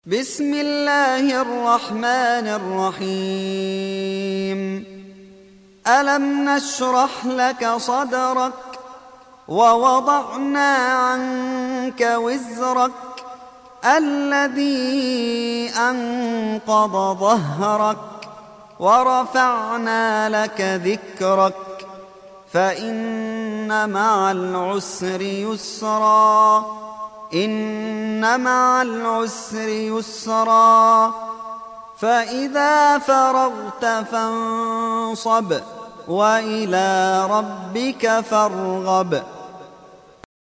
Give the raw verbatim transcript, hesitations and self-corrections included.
بسم الله الرحمن الرحيم ألم نشرح لك صدرك ووضعنا عنك وزرك الذي أنقض ظهرك ورفعنا لك ذكرك فإن مع العسر يسرا إن مع العسر يسرا فإذا فرغت فانصب وإلى ربك فارغب.